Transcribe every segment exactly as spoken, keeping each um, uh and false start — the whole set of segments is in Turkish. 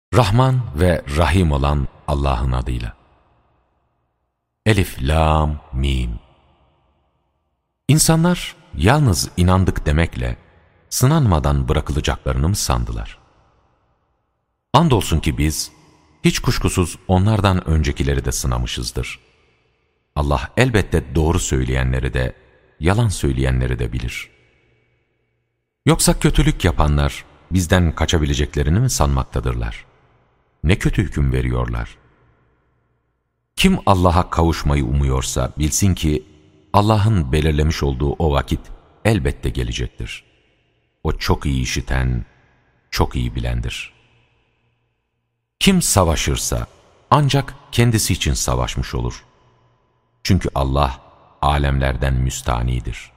Rahman ve Rahim olan Allah'ın adıyla. Elif, Lam, Mim. İnsanlar yalnız inandık demekle sınanmadan bırakılacaklarını mı sandılar? Andolsun ki biz hiç kuşkusuz onlardan öncekileri de sınamışızdır. Allah elbette doğru söyleyenleri de, yalan söyleyenleri de bilir. Yoksa kötülük yapanlar bizden kaçabileceklerini mi sanmaktadırlar? Ne kötü hüküm veriyorlar. Kim Allah'a kavuşmayı umuyorsa bilsin ki Allah'ın belirlemiş olduğu o vakit elbette gelecektir. O çok iyi işiten, çok iyi bilendir. Kim savaşırsa ancak kendisi için savaşmış olur. Çünkü Allah alemlerden müstanidir.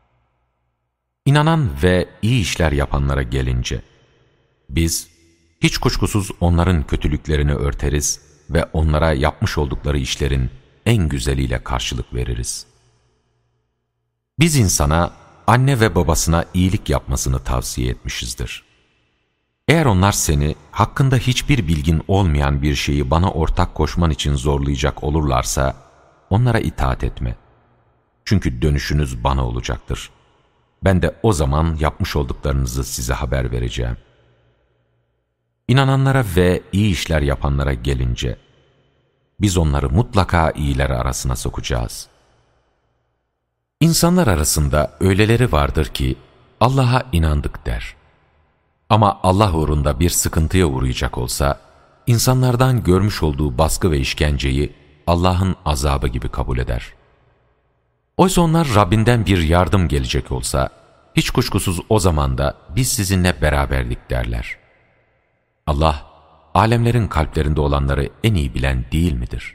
İnanan ve iyi işler yapanlara gelince, biz hiç kuşkusuz onların kötülüklerini örteriz ve onlara yapmış oldukları işlerin en güzeliyle karşılık veririz. Biz insana, anne ve babasına iyilik yapmasını tavsiye etmişizdir. Eğer onlar seni hakkında hiçbir bilgin olmayan bir şeyi bana ortak koşman için zorlayacak olurlarsa, onlara itaat etme. Çünkü dönüşünüz bana olacaktır. Ben de o zaman yapmış olduklarınızı size haber vereceğim. İnananlara ve iyi işler yapanlara gelince, biz onları mutlaka iyiler arasına sokacağız. İnsanlar arasında öyleleri vardır ki, Allah'a inandık der. Ama Allah uğrunda bir sıkıntıya uğrayacak olsa, insanlardan görmüş olduğu baskı ve işkenceyi Allah'ın azabı gibi kabul eder. Oysa onlar Rabbinden bir yardım gelecek olsa, hiç kuşkusuz o zaman da biz sizinle beraberdik derler. Allah, alemlerin kalplerinde olanları en iyi bilen değil midir?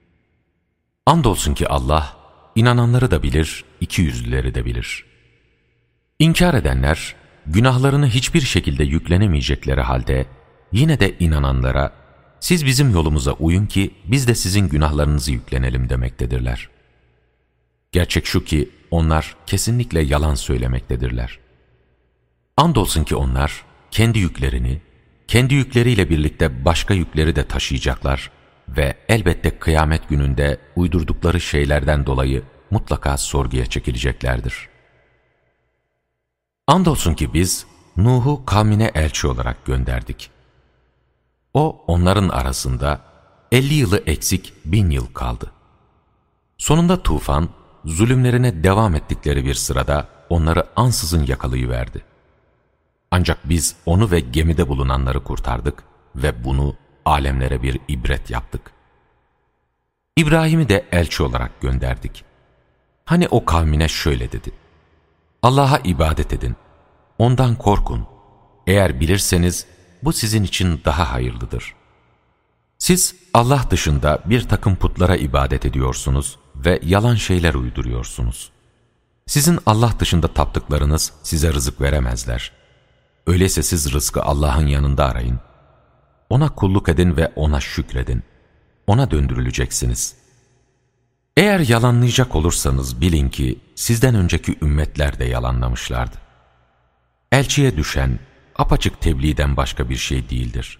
Andolsun ki Allah, inananları da bilir, ikiyüzlüleri de bilir. İnkar edenler, günahlarını hiçbir şekilde yüklenemeyecekleri halde, yine de inananlara, siz bizim yolumuza uyun ki biz de sizin günahlarınızı yüklenelim demektedirler. Gerçek şu ki onlar kesinlikle yalan söylemektedirler. Andolsun ki onlar kendi yüklerini, kendi yükleriyle birlikte başka yükleri de taşıyacaklar ve elbette kıyamet gününde uydurdukları şeylerden dolayı mutlaka sorguya çekileceklerdir. Andolsun ki biz Nuh'u kavmine elçi olarak gönderdik. O onların arasında elli yılı eksik bin yıl kaldı. Sonunda tufan, zulümlerine devam ettikleri bir sırada onları ansızın yakalayıverdi. Ancak biz onu ve gemide bulunanları kurtardık ve bunu alemlere bir ibret yaptık. İbrahim'i de elçi olarak gönderdik. Hani o kavmine şöyle dedi: Allah'a ibadet edin, ondan korkun. Eğer bilirseniz bu sizin için daha hayırlıdır. Siz Allah dışında bir takım putlara ibadet ediyorsunuz ve yalan şeyler uyduruyorsunuz. Sizin Allah dışında taptıklarınız size rızık veremezler. Öyleyse siz rızkı Allah'ın yanında arayın. Ona kulluk edin ve ona şükredin. Ona döndürüleceksiniz. Eğer yalanlayacak olursanız bilin ki sizden önceki ümmetler de yalanlamışlardı. Elçiye düşen apaçık tebliğden başka bir şey değildir.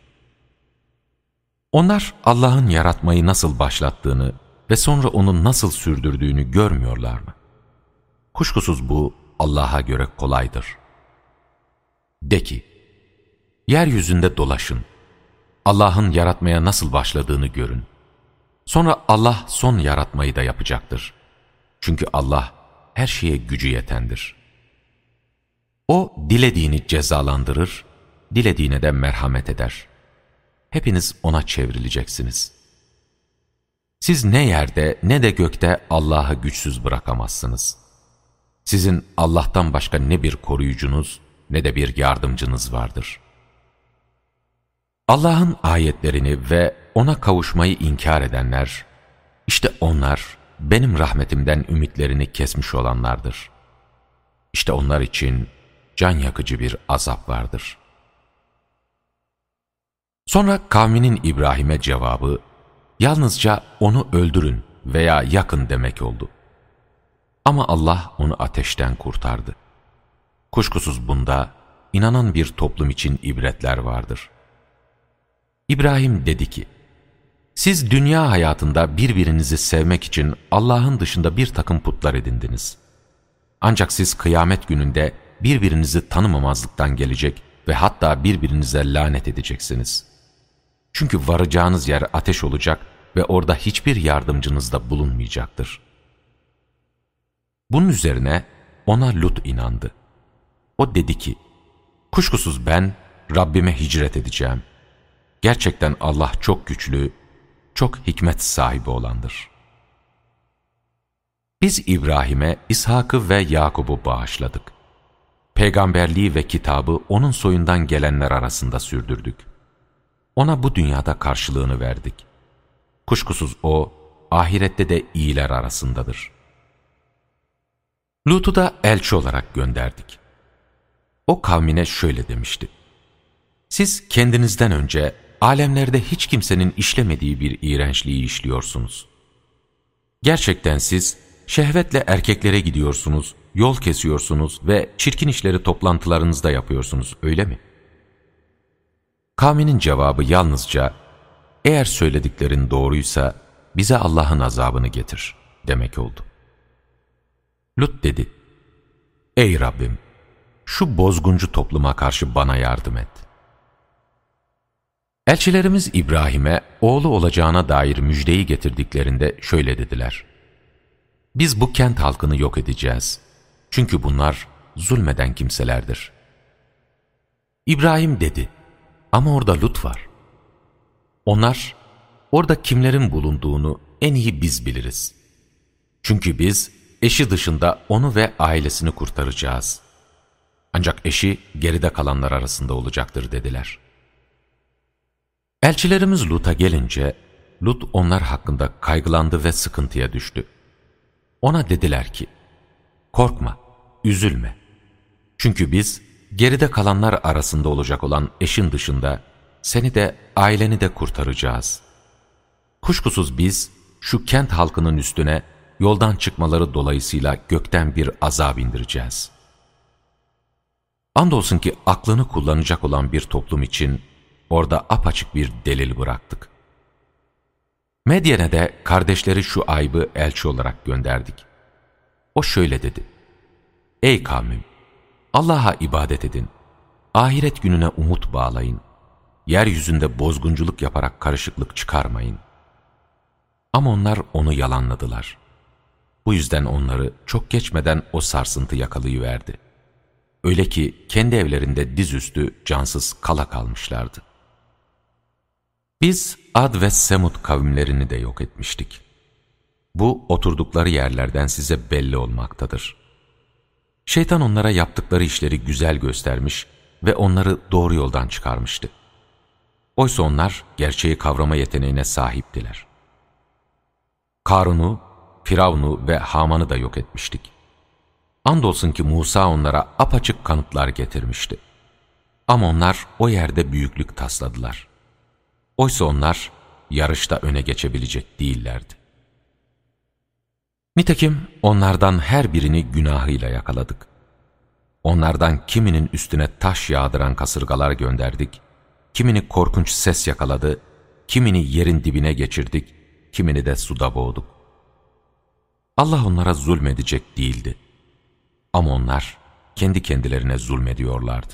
Onlar Allah'ın yaratmayı nasıl başlattığını ve sonra onu nasıl sürdürdüğünü görmüyorlar mı? Kuşkusuz bu Allah'a göre kolaydır. De ki, yeryüzünde dolaşın, Allah'ın yaratmaya nasıl başladığını görün. Sonra Allah son yaratmayı da yapacaktır. Çünkü Allah her şeye gücü yetendir. O dilediğini cezalandırır, dilediğine de merhamet eder. Hepiniz ona çevrileceksiniz. Siz ne yerde ne de gökte Allah'ı güçsüz bırakamazsınız. Sizin Allah'tan başka ne bir koruyucunuz ne de bir yardımcınız vardır. Allah'ın ayetlerini ve ona kavuşmayı inkar edenler, işte onlar benim rahmetimden ümitlerini kesmiş olanlardır. İşte onlar için can yakıcı bir azap vardır. Sonra kavminin İbrahim'e cevabı, yalnızca onu öldürün veya yakın demek oldu. Ama Allah onu ateşten kurtardı. Kuşkusuz bunda inanan bir toplum için ibretler vardır. İbrahim dedi ki, siz dünya hayatında birbirinizi sevmek için Allah'ın dışında bir takım putlar edindiniz. Ancak siz kıyamet gününde birbirinizi tanımamazlıktan gelecek ve hatta birbirinize lanet edeceksiniz. Çünkü varacağınız yer ateş olacak ve orada hiçbir yardımcınız da bulunmayacaktır. Bunun üzerine ona Lut inandı. O dedi ki, kuşkusuz ben Rabbime hicret edeceğim. Gerçekten Allah çok güçlü, çok hikmet sahibi olandır. Biz İbrahim'e İshak'ı ve Yakub'u bağışladık. Peygamberliği ve kitabı onun soyundan gelenler arasında sürdürdük. Ona bu dünyada karşılığını verdik. Kuşkusuz o, ahirette de iyiler arasındadır. Lut'u da elçi olarak gönderdik. O kavmine şöyle demişti: siz kendinizden önce alemlerde hiç kimsenin işlemediği bir iğrençliği işliyorsunuz. Gerçekten siz şehvetle erkeklere gidiyorsunuz, yol kesiyorsunuz ve çirkin işleri toplantılarınızda yapıyorsunuz, öyle mi? Kavminin cevabı yalnızca, eğer söylediklerin doğruysa bize Allah'ın azabını getir demek oldu. Lut dedi, ey Rabbim, şu bozguncu topluma karşı bana yardım et. Elçilerimiz İbrahim'e oğlu olacağına dair müjdeyi getirdiklerinde şöyle dediler: biz bu kent halkını yok edeceğiz. Çünkü bunlar zulmeden kimselerdir. İbrahim dedi, ama orada Lut var. Onlar, orada kimlerin bulunduğunu en iyi biz biliriz. Çünkü biz eşi dışında onu ve ailesini kurtaracağız. Ancak eşi geride kalanlar arasında olacaktır dediler. Elçilerimiz Lut'a gelince, Lut onlar hakkında kaygılandı ve sıkıntıya düştü. Ona dediler ki, korkma, üzülme. Çünkü biz geride kalanlar arasında olacak olan eşin dışında seni de aileni de kurtaracağız. Kuşkusuz biz şu kent halkının üstüne yoldan çıkmaları dolayısıyla gökten bir azap indireceğiz. Andolsun ki aklını kullanacak olan bir toplum için orada apaçık bir delil bıraktık. Medyen'e de kardeşleri Şuayb'ı elçi olarak gönderdik. O şöyle dedi: ey kavmim, Allah'a ibadet edin, ahiret gününe umut bağlayın, yeryüzünde bozgunculuk yaparak karışıklık çıkarmayın. Ama onlar onu yalanladılar. Bu yüzden onları çok geçmeden o sarsıntı yakalayıverdi. Öyle ki kendi evlerinde dizüstü cansız kala kalmışlardı. Biz Ad ve Semud kavimlerini de yok etmiştik. Bu oturdukları yerlerden size belli olmaktadır. Şeytan onlara yaptıkları işleri güzel göstermiş ve onları doğru yoldan çıkarmıştı. Oysa onlar gerçeği kavrama yeteneğine sahiptiler. Karun'u, Firavun'u ve Haman'ı da yok etmiştik. Andolsun ki Musa onlara apaçık kanıtlar getirmişti. Ama onlar o yerde büyüklük tasladılar. Oysa onlar yarışta öne geçebilecek değillerdi. Nitekim onlardan her birini günahıyla yakaladık. Onlardan kiminin üstüne taş yağdıran kasırgalar gönderdik, kimini korkunç ses yakaladı, kimini yerin dibine geçirdik, kimini de suda boğduk. Allah onlara zulmedecek değildi. Ama onlar kendi kendilerine zulmediyorlardı.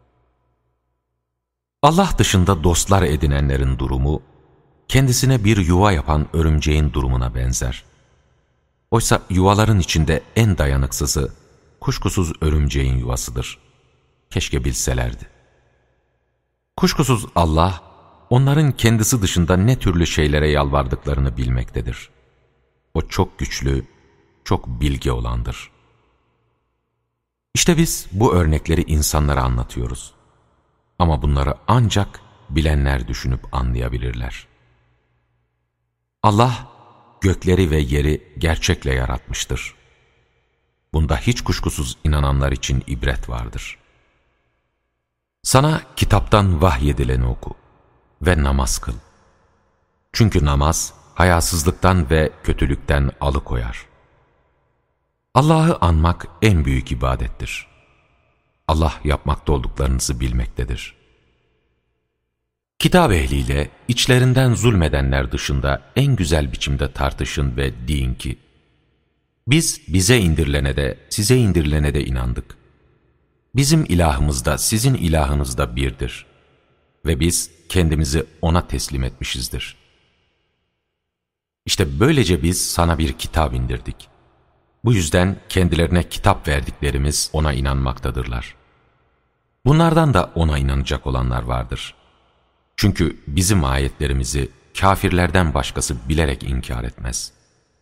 Allah dışında dostlar edinenlerin durumu, kendisine bir yuva yapan örümceğin durumuna benzer. Oysa yuvaların içinde en dayanıksızı, kuşkusuz örümceğin yuvasıdır. Keşke bilselerdi. Kuşkusuz Allah, onların kendisi dışında ne türlü şeylere yalvardıklarını bilmektedir. O çok güçlü, çok bilge olandır. İşte biz bu örnekleri insanlara anlatıyoruz. Ama bunları ancak bilenler düşünüp anlayabilirler. Allah, gökleri ve yeri gerçekle yaratmıştır. Bunda hiç kuşkusuz inananlar için ibret vardır. Sana kitaptan vahyedileni oku ve namaz kıl. Çünkü namaz, hayasızlıktan ve kötülükten alıkoyar. Allah'ı anmak en büyük ibadettir. Allah yapmakta olduklarınızı bilmektedir. Kitap ehliyle içlerinden zulmedenler dışında en güzel biçimde tartışın ve deyin ki, biz bize indirilene de size indirilene de inandık. Bizim ilahımız da sizin ilahınız da birdir ve biz kendimizi ona teslim etmişizdir. İşte böylece biz sana bir kitap indirdik. Bu yüzden kendilerine kitap verdiklerimiz ona inanmaktadırlar. Bunlardan da ona inanacak olanlar vardır. Çünkü bizim ayetlerimizi kafirlerden başkası bilerek inkar etmez.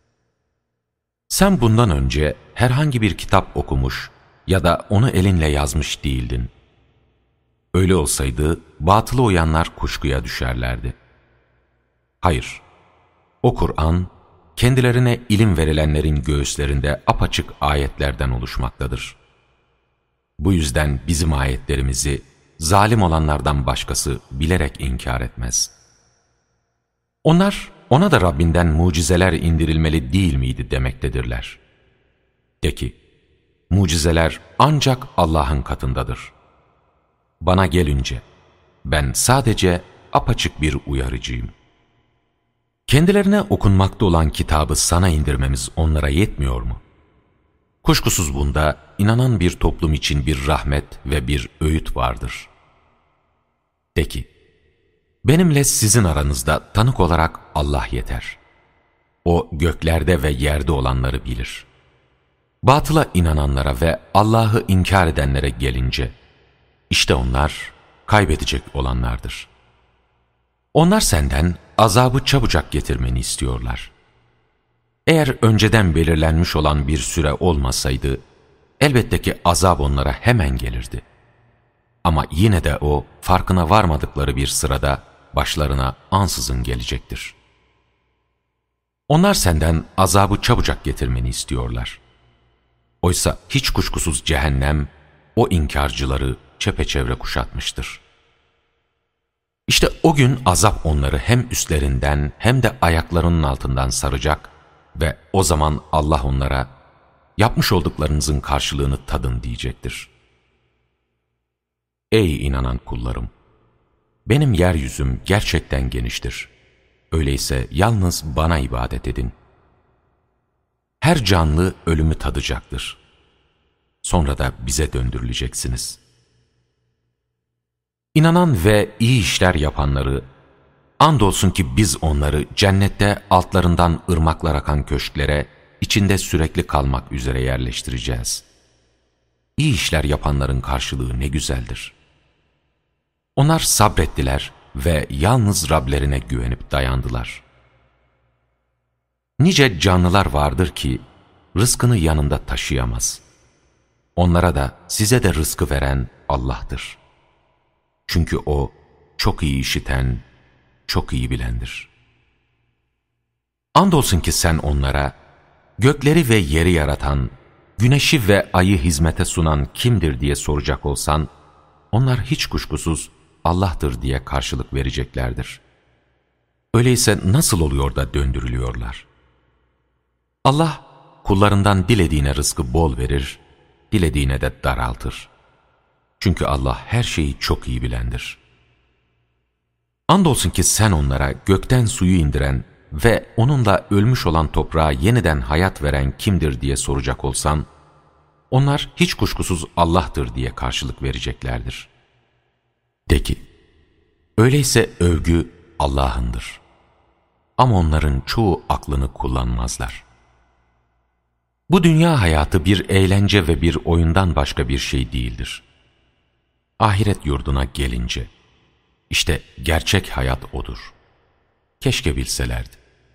Sen bundan önce herhangi bir kitap okumuş ya da onu elinle yazmış değildin. Öyle olsaydı batıla uyanlar kuşkuya düşerlerdi. Hayır, o Kur'an kendilerine ilim verilenlerin göğüslerinde apaçık ayetlerden oluşmaktadır. Bu yüzden bizim ayetlerimizi zalim olanlardan başkası bilerek inkar etmez. Onlar ona da Rabbinden mucizeler indirilmeli değil miydi demektedirler. De ki, mucizeler ancak Allah'ın katındadır. Bana gelince ben sadece apaçık bir uyarıcıyım. Kendilerine okunmakta olan kitabı sana indirmemiz onlara yetmiyor mu? Kuşkusuz bunda inanan bir toplum için bir rahmet ve bir öğüt vardır. De ki, benimle sizin aranızda tanık olarak Allah yeter. O göklerde ve yerde olanları bilir. Batıla inananlara ve Allah'ı inkar edenlere gelince, işte onlar kaybedecek olanlardır. Onlar senden azabı çabucak getirmeni istiyorlar. Eğer önceden belirlenmiş olan bir süre olmasaydı, elbette ki azap onlara hemen gelirdi. Ama yine de o, farkına varmadıkları bir sırada başlarına ansızın gelecektir. Onlar senden azabı çabucak getirmeni istiyorlar. Oysa hiç kuşkusuz cehennem, o inkarcıları çepeçevre kuşatmıştır. İşte o gün azap onları hem üstlerinden hem de ayaklarının altından saracak ve o zaman Allah onlara, yapmış olduklarınızın karşılığını tadın diyecektir. Ey inanan kullarım! Benim yeryüzüm gerçekten geniştir. Öyleyse yalnız bana ibadet edin. Her canlı ölümü tadacaktır. Sonra da bize döndürüleceksiniz. İnanan ve iyi işler yapanları, andolsun ki biz onları cennette altlarından ırmaklar akan köşklere, içinde sürekli kalmak üzere yerleştireceğiz. İyi işler yapanların karşılığı ne güzeldir. Onlar sabrettiler ve yalnız Rablerine güvenip dayandılar. Nice canlılar vardır ki rızkını yanında taşıyamaz. Onlara da size de rızkı veren Allah'tır. Çünkü O çok iyi işiten, çok iyi bilendir. Andolsun ki sen onlara, gökleri ve yeri yaratan, güneşi ve ayı hizmete sunan kimdir diye soracak olsan, onlar hiç kuşkusuz Allah'tır diye karşılık vereceklerdir. Öyleyse nasıl oluyor da döndürülüyorlar? Allah kullarından dilediğine rızkı bol verir, dilediğine de daraltır. Çünkü Allah her şeyi çok iyi bilendir. Andolsun ki sen onlara gökten suyu indiren ve onunla ölmüş olan toprağa yeniden hayat veren kimdir diye soracak olsan, onlar hiç kuşkusuz Allah'tır diye karşılık vereceklerdir. De ki, öyleyse övgü Allah'ındır. Ama onların çoğu aklını kullanmazlar. Bu dünya hayatı bir eğlence ve bir oyundan başka bir şey değildir. Ahiret yurduna gelince, işte gerçek hayat odur. Keşke bilselerdi.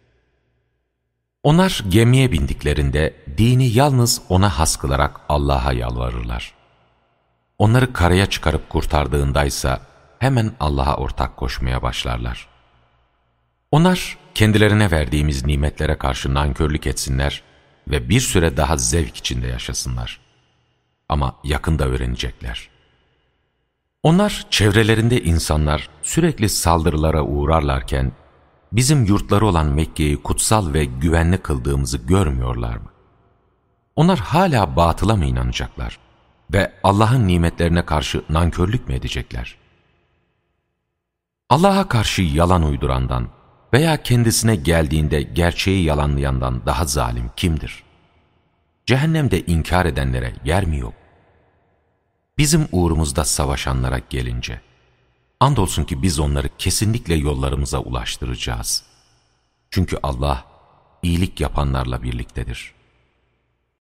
Onlar gemiye bindiklerinde dini yalnız ona has kılarak Allah'a yalvarırlar. Onları karaya çıkarıp kurtardığındaysa hemen Allah'a ortak koşmaya başlarlar. Onlar kendilerine verdiğimiz nimetlere karşı nankörlük etsinler ve bir süre daha zevk içinde yaşasınlar. Ama yakında öğrenecekler. Onlar çevrelerinde insanlar sürekli saldırılara uğrarlarken, bizim yurtları olan Mekke'yi kutsal ve güvenli kıldığımızı görmüyorlar mı? Onlar hala batıla mı inanacaklar ve Allah'ın nimetlerine karşı nankörlük mü edecekler? Allah'a karşı yalan uydurandan veya kendisine geldiğinde gerçeği yalanlayandan daha zalim kimdir? Cehennemde inkar edenlere yer mi yok? Bizim uğrumuzda savaşanlara gelince, andolsun ki biz onları kesinlikle yollarımıza ulaştıracağız. Çünkü Allah iyilik yapanlarla birliktedir.